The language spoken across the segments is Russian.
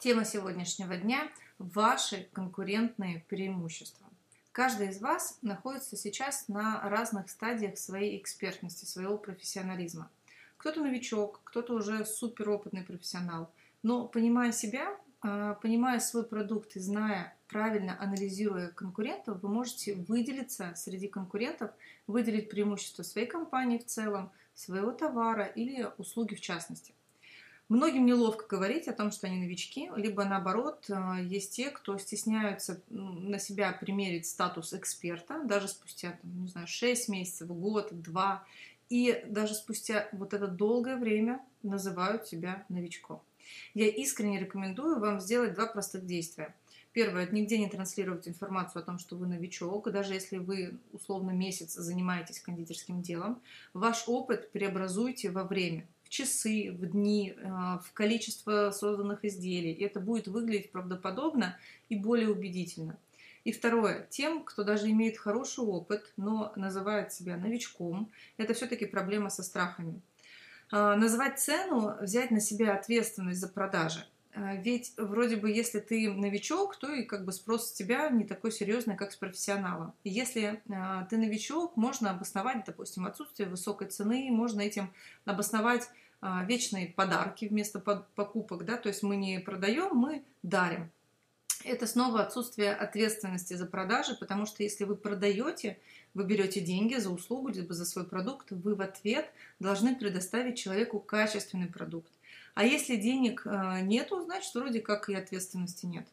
Тема сегодняшнего дня – ваши конкурентные преимущества. Каждый из вас находится сейчас на разных стадиях своей экспертности, своего профессионализма. Кто-то новичок, кто-то уже суперопытный профессионал. Но понимая себя, понимая свой продукт и зная, правильно анализируя конкурентов, вы можете выделиться среди конкурентов, выделить преимущества своей компании в целом, своего товара или услуги в частности. Многим неловко говорить о том, что они новички, либо наоборот, есть те, кто стесняются на себя примерить статус эксперта, даже спустя, не знаю, 6 месяцев, год, 2, и даже спустя вот это долгое время называют себя новичком. Я искренне рекомендую вам сделать 2 простых действия. Первое – нигде не транслировать информацию о том, что вы новичок, даже если вы условно месяц занимаетесь кондитерским делом. Ваш опыт преобразуйте во время. Часы, в дни, в количество созданных изделий. И это будет выглядеть правдоподобно и более убедительно. И второе, тем, кто даже имеет хороший опыт, но называет себя новичком, это все-таки проблема со страхами. Назвать цену, взять на себя ответственность за продажи. Ведь вроде бы, если ты новичок, то и как бы спрос с тебя не такой серьезный, как с профессионала. Если ты новичок, можно обосновать, допустим, отсутствие высокой цены, можно этим обосновать вечные подарки вместо покупок, да, то есть мы не продаем, мы дарим. Это снова отсутствие ответственности за продажи, потому что если вы продаете, вы берете деньги за услугу, либо за свой продукт, вы в ответ должны предоставить человеку качественный продукт. А если денег нету, значит, вроде как и ответственности нет.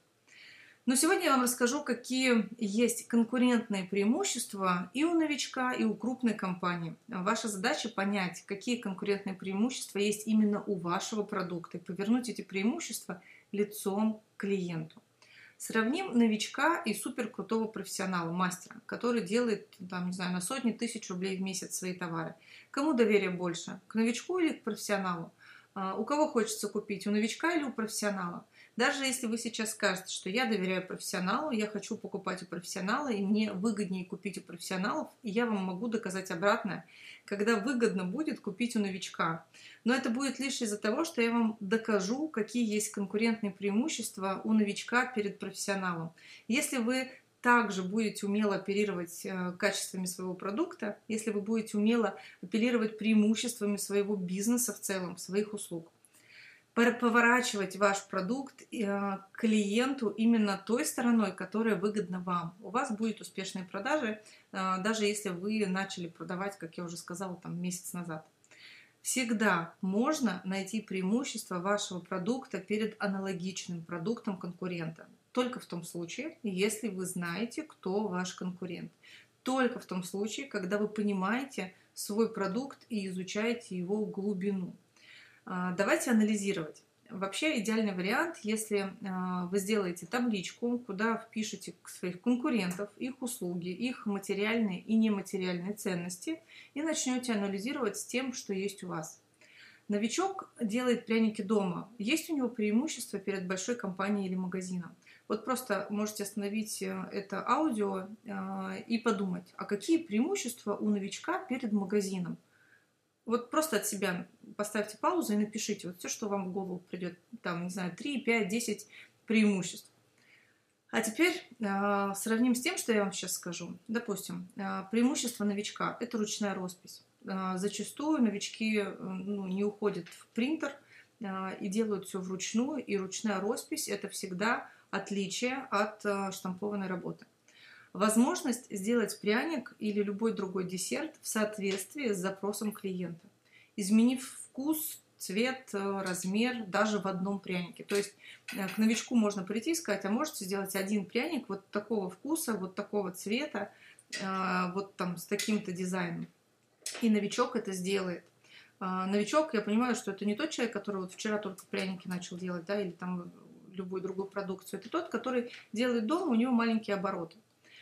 Но сегодня я вам расскажу, какие есть конкурентные преимущества и у новичка, и у крупной компании. Ваша задача понять, какие конкурентные преимущества есть именно у вашего продукта, и повернуть эти преимущества лицом к клиенту. Сравним новичка и суперкрутого профессионала, мастера, который делает, там, не знаю, на сотни тысяч рублей в месяц свои товары. Кому доверие больше, к новичку или к профессионалу? У кого хочется купить, у новичка или у профессионала? Даже если вы сейчас скажете, что я доверяю профессионалу, я хочу покупать у профессионала, и мне выгоднее купить у профессионалов, и я вам могу доказать обратное, когда выгодно будет купить у новичка. Но это будет лишь из-за того, что я вам докажу, какие есть конкурентные преимущества у новичка перед профессионалом. Если вы также будете умело оперировать качествами своего продукта, если вы будете умело апеллировать преимуществами своего бизнеса в целом, своих услуг, поворачивать ваш продукт к клиенту именно той стороной, которая выгодна вам. У вас будут успешные продажи, даже если вы начали продавать, как я уже сказала, там, месяц назад. Всегда можно найти преимущество вашего продукта перед аналогичным продуктом конкурента. Только в том случае, если вы знаете, кто ваш конкурент. Только в том случае, когда вы понимаете свой продукт и изучаете его глубину. Давайте анализировать. Вообще идеальный вариант, если вы сделаете табличку, куда впишете своих конкурентов, их услуги, их материальные и нематериальные ценности и начнете анализировать с тем, что есть у вас. Новичок делает пряники дома. Есть у него преимущество перед большой компанией или магазином? Вот просто можете остановить это аудио и подумать, а какие преимущества у новичка перед магазином? Вот просто от себя поставьте паузу и напишите вот все, что вам в голову придет. Там, не знаю, 3, 5, 10 преимуществ. А теперь сравним с тем, что я вам сейчас скажу. Допустим, преимущество новичка – это ручная роспись. Зачастую новички не уходят в принтер и делают все вручную. И ручная роспись – это всегда отличие от штампованной работы. Возможность сделать пряник или любой другой десерт в соответствии с запросом клиента, изменив вкус, цвет, размер даже в одном прянике. То есть к новичку можно прийти и сказать, а можете сделать один пряник вот такого вкуса, вот такого цвета, вот там с таким-то дизайном. И новичок это сделает. Новичок, я понимаю, что это не тот человек, который вот вчера только пряники начал делать, да, или там любую другую продукцию. Это тот, который делает дома, у него маленькие обороты.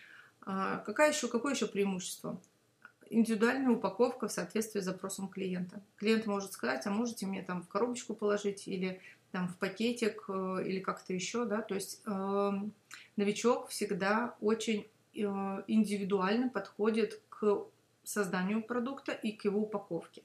Какое еще преимущество? Индивидуальная упаковка в соответствии с запросом клиента. Клиент может сказать, а можете мне там в коробочку положить или там в пакетик или как-то еще, да, то есть новичок всегда очень индивидуально подходит к созданию продукта и к его упаковке.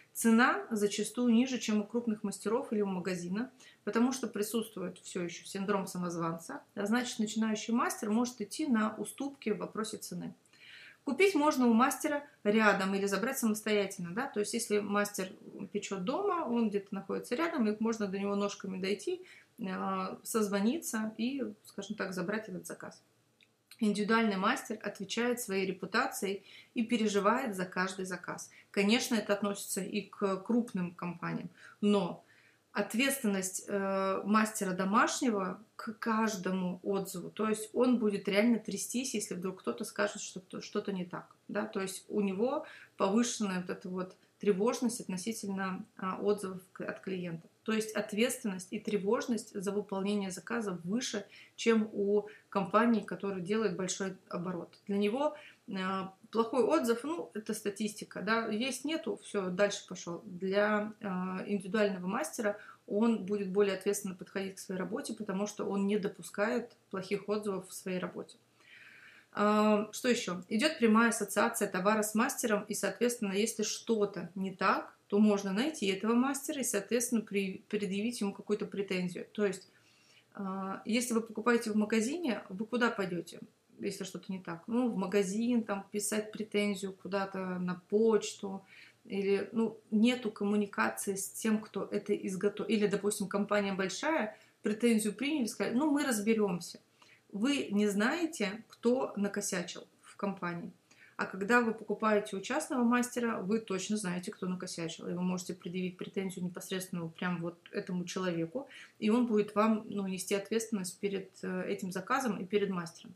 Цена зачастую ниже, чем у крупных мастеров или у магазина, потому что присутствует все еще синдром самозванца, а значит, начинающий мастер может идти на уступки в вопросе цены. Купить можно у мастера рядом или забрать самостоятельно, да, то есть если мастер печет дома, он где-то находится рядом, и можно до него ножками дойти, созвониться и, скажем так, забрать этот заказ. Индивидуальный мастер отвечает своей репутацией и переживает за каждый заказ. Конечно, это относится и к крупным компаниям, но ответственность мастера домашнего к каждому отзыву, то есть он будет реально трястись, если вдруг кто-то скажет, что что-то не так, да, то есть у него повышенная вот эта вот тревожность относительно отзывов от клиентов. То есть ответственность и тревожность за выполнение заказа выше, чем у компании, которая делает большой оборот. Для него плохой отзыв, ну, это статистика, да, есть, нету, все, дальше пошел. Для индивидуального мастера он будет более ответственно подходить к своей работе, потому что он не допускает плохих отзывов в своей работе. Что еще? Идет прямая ассоциация товара с мастером, и, соответственно, если что-то не так, то можно найти этого мастера и, соответственно, предъявить ему какую-то претензию. То есть, если вы покупаете в магазине, вы куда пойдете, если что-то не так? Ну, в магазин, там, писать претензию куда-то на почту, или, ну, нету коммуникации с тем, кто это изготовил. Или, допустим, компания большая, претензию приняли, сказали, ну, мы разберемся. Вы не знаете, кто накосячил в компании. А когда вы покупаете у частного мастера, вы точно знаете, кто накосячил. И вы можете предъявить претензию непосредственно прям вот этому человеку, и он будет вам, ну, нести ответственность перед этим заказом и перед мастером.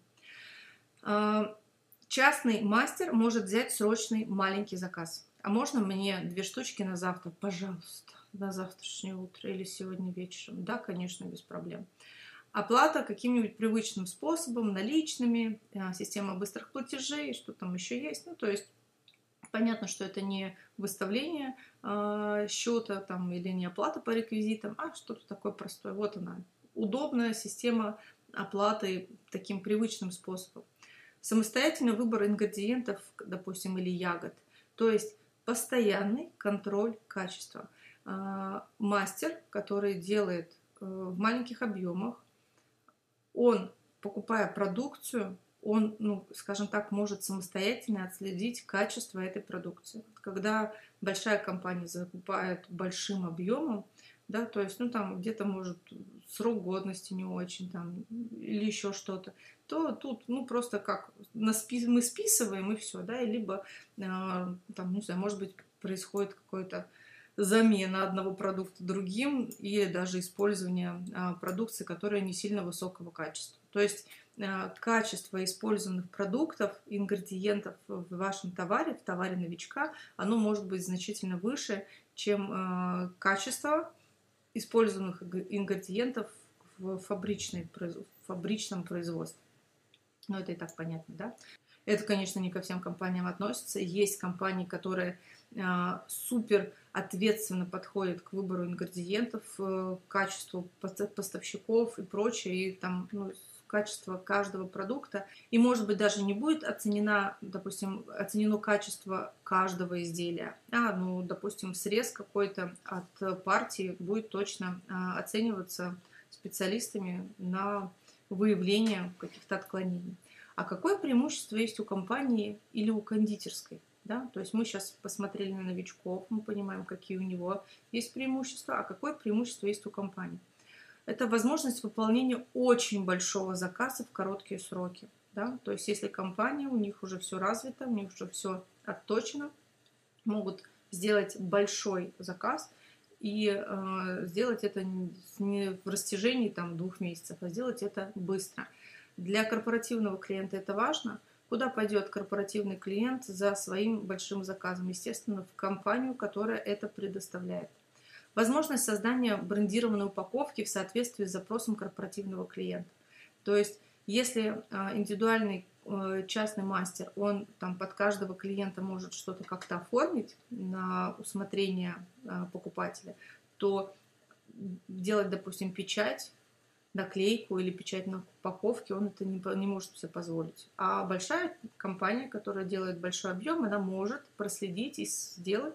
Частный мастер может взять срочный маленький заказ. А можно мне 2 штучки на завтра? Пожалуйста, на завтрашнее утро или сегодня вечером. Да, конечно, без проблем. Оплата каким-нибудь привычным способом, наличными, система быстрых платежей, что там еще есть. Ну, то есть понятно, что это не выставление счета там, или не оплата по реквизитам, а что-то такое простое. Вот она, удобная система оплаты таким привычным способом. Самостоятельный выбор ингредиентов, допустим, или ягод. То есть постоянный контроль качества. Мастер, который делает в маленьких объемах, он, покупая продукцию, он, ну, скажем так, может самостоятельно отследить качество этой продукции. Когда большая компания закупает большим объемом, да, то есть, ну, там где-то, может, срок годности не очень, там, или еще что-то, то тут, ну, просто как мы списываем и все, да, либо, там, не знаю, может быть, происходит какое-то замена одного продукта другим или даже использование продукции, которая не сильно высокого качества. То есть качество использованных продуктов, ингредиентов в вашем товаре, в товаре новичка, оно может быть значительно выше, чем качество использованных ингредиентов в фабричном производстве. Ну, это и так понятно, да? Это, конечно, не ко всем компаниям относится. Есть компании, которые супер ответственно подходят к выбору ингредиентов, к качеству поставщиков и прочее, и там, ну, качество каждого продукта. И, может быть, даже не будет оценено качество каждого изделия, ну, допустим, срез какой-то от партии будет точно оцениваться специалистами на выявление каких-то отклонений. А какое преимущество есть у компании или у кондитерской? Да? То есть мы сейчас посмотрели на новичков, мы понимаем, какие у него есть преимущества, а какое преимущество есть у компании. Это возможность выполнения очень большого заказа в короткие сроки. Да? То есть если компания, у них уже все развито, у них уже все отточено, могут сделать большой заказ и сделать это не в растяжении там, 2 месяцев, а сделать это быстро. Для корпоративного клиента это важно. Куда пойдет корпоративный клиент за своим большим заказом? Естественно, в компанию, которая это предоставляет. Возможность создания брендированной упаковки в соответствии с запросом корпоративного клиента. То есть, если индивидуальный частный мастер, он там под каждого клиента может что-то как-то оформить на усмотрение покупателя, то делать, допустим, печать, наклейку или печать на упаковке, он это не может себе позволить. А большая компания, которая делает большой объем, она может проследить и сделать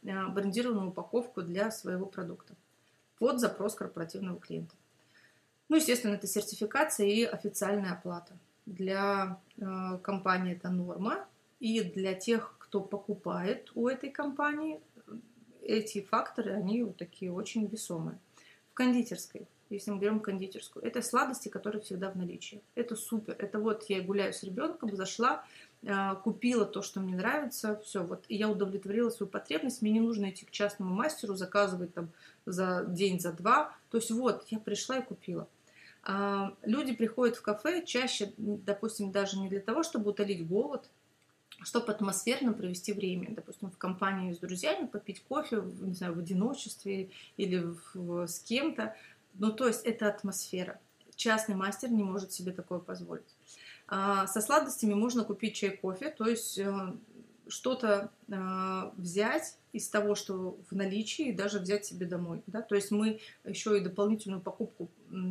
брендированную упаковку для своего продукта под запрос корпоративного клиента. Ну, естественно, это сертификация и официальная оплата. Для компании это норма, и для тех, кто покупает у этой компании, эти факторы, они вот такие очень весомые. В кондитерской, если мы берем кондитерскую, это сладости, которые всегда в наличии. Это супер. Это вот я гуляю с ребенком, зашла, купила то, что мне нравится, все, вот, и я удовлетворила свою потребность, мне не нужно идти к частному мастеру, заказывать там за день, за два, то есть вот, я пришла и купила. Люди приходят в кафе чаще, допустим, даже не для того, чтобы утолить голод, чтобы атмосферно провести время, допустим, в компании с друзьями, попить кофе, не знаю, в одиночестве или с кем-то. Ну, то есть это атмосфера. Частный мастер не может себе такое позволить. Со сладостями можно купить чай, кофе, то есть что-то взять из того, что в наличии, и даже взять себе домой. Да? То есть мы еще и дополнительную покупку,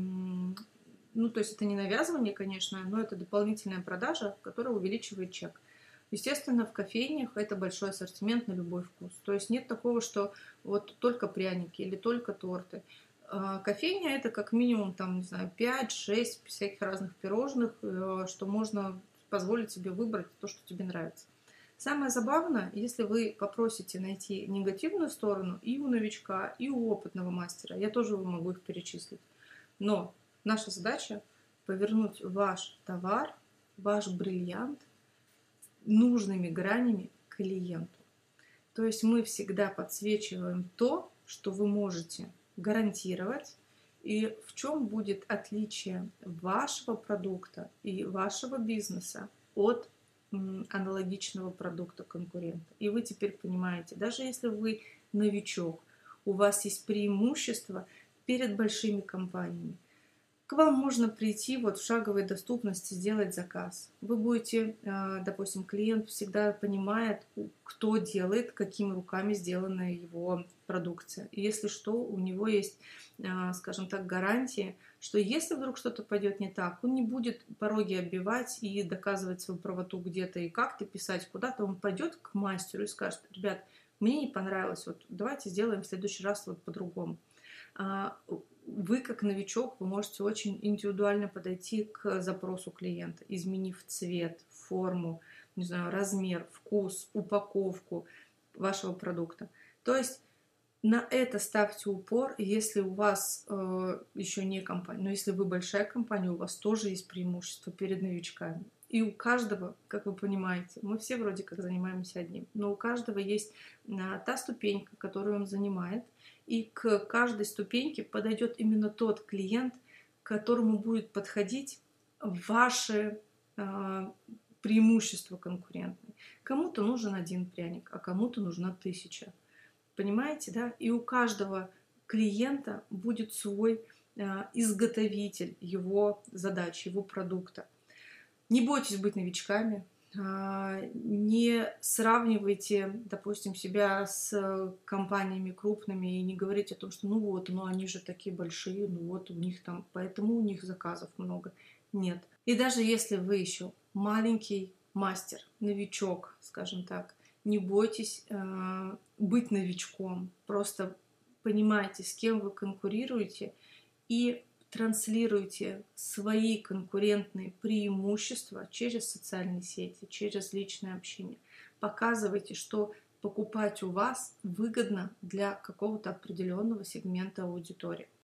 ну, то есть это не навязывание, конечно, но это дополнительная продажа, которая увеличивает чек. Естественно, в кофейнях это большой ассортимент на любой вкус. То есть нет такого, что вот только пряники или только торты. Кофейня это как минимум там, не знаю, 5-6 всяких разных пирожных, что можно позволить себе выбрать то, что тебе нравится. Самое забавное, если вы попросите найти негативную сторону и у новичка, и у опытного мастера, я тоже могу их перечислить. Но наша задача повернуть ваш товар, ваш бриллиант нужными гранями к клиенту. То есть мы всегда подсвечиваем то, что вы можете гарантировать, и в чем будет отличие вашего продукта и вашего бизнеса от аналогичного продукта конкурента. И вы теперь понимаете, даже если вы новичок, у вас есть преимущество перед большими компаниями. К вам можно прийти вот в шаговой доступности, сделать заказ. Вы будете, допустим, клиент всегда понимает, кто делает, какими руками сделана его продукция. И если что, у него есть, скажем так, гарантия, что если вдруг что-то пойдет не так, он не будет пороги оббивать и доказывать свою правоту где-то и как-то писать куда-то. Он пойдет к мастеру и скажет: ребят, мне не понравилось, вот давайте сделаем в следующий раз вот по-другому. Вы, как новичок, вы можете очень индивидуально подойти к запросу клиента, изменив цвет, форму, не знаю, размер, вкус, упаковку вашего продукта. То есть на это ставьте упор, если у вас еще не компания, но если вы большая компания, у вас тоже есть преимущество перед новичками. И у каждого, как вы понимаете, мы все вроде как занимаемся одним, но у каждого есть та ступенька, которую он занимает, и к каждой ступеньке подойдет именно тот клиент, к которому будет подходить ваши преимущества конкурентные. Кому-то нужен один пряник, а кому-то нужна 1000. Понимаете, да? И у каждого клиента будет свой изготовитель его задач, его продукта. Не бойтесь быть новичками, не сравнивайте, допустим, себя с компаниями крупными и не говорите о том, что ну вот, ну они же такие большие, ну вот у них там, поэтому у них заказов много. Нет. И даже если вы еще маленький мастер, новичок, скажем так, не бойтесь быть новичком. Просто понимайте, с кем вы конкурируете, и транслируйте свои конкурентные преимущества через социальные сети, через личное общение. Показывайте, что покупать у вас выгодно для какого-то определенного сегмента аудитории.